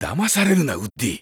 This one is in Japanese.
騙されるな、ウッディ。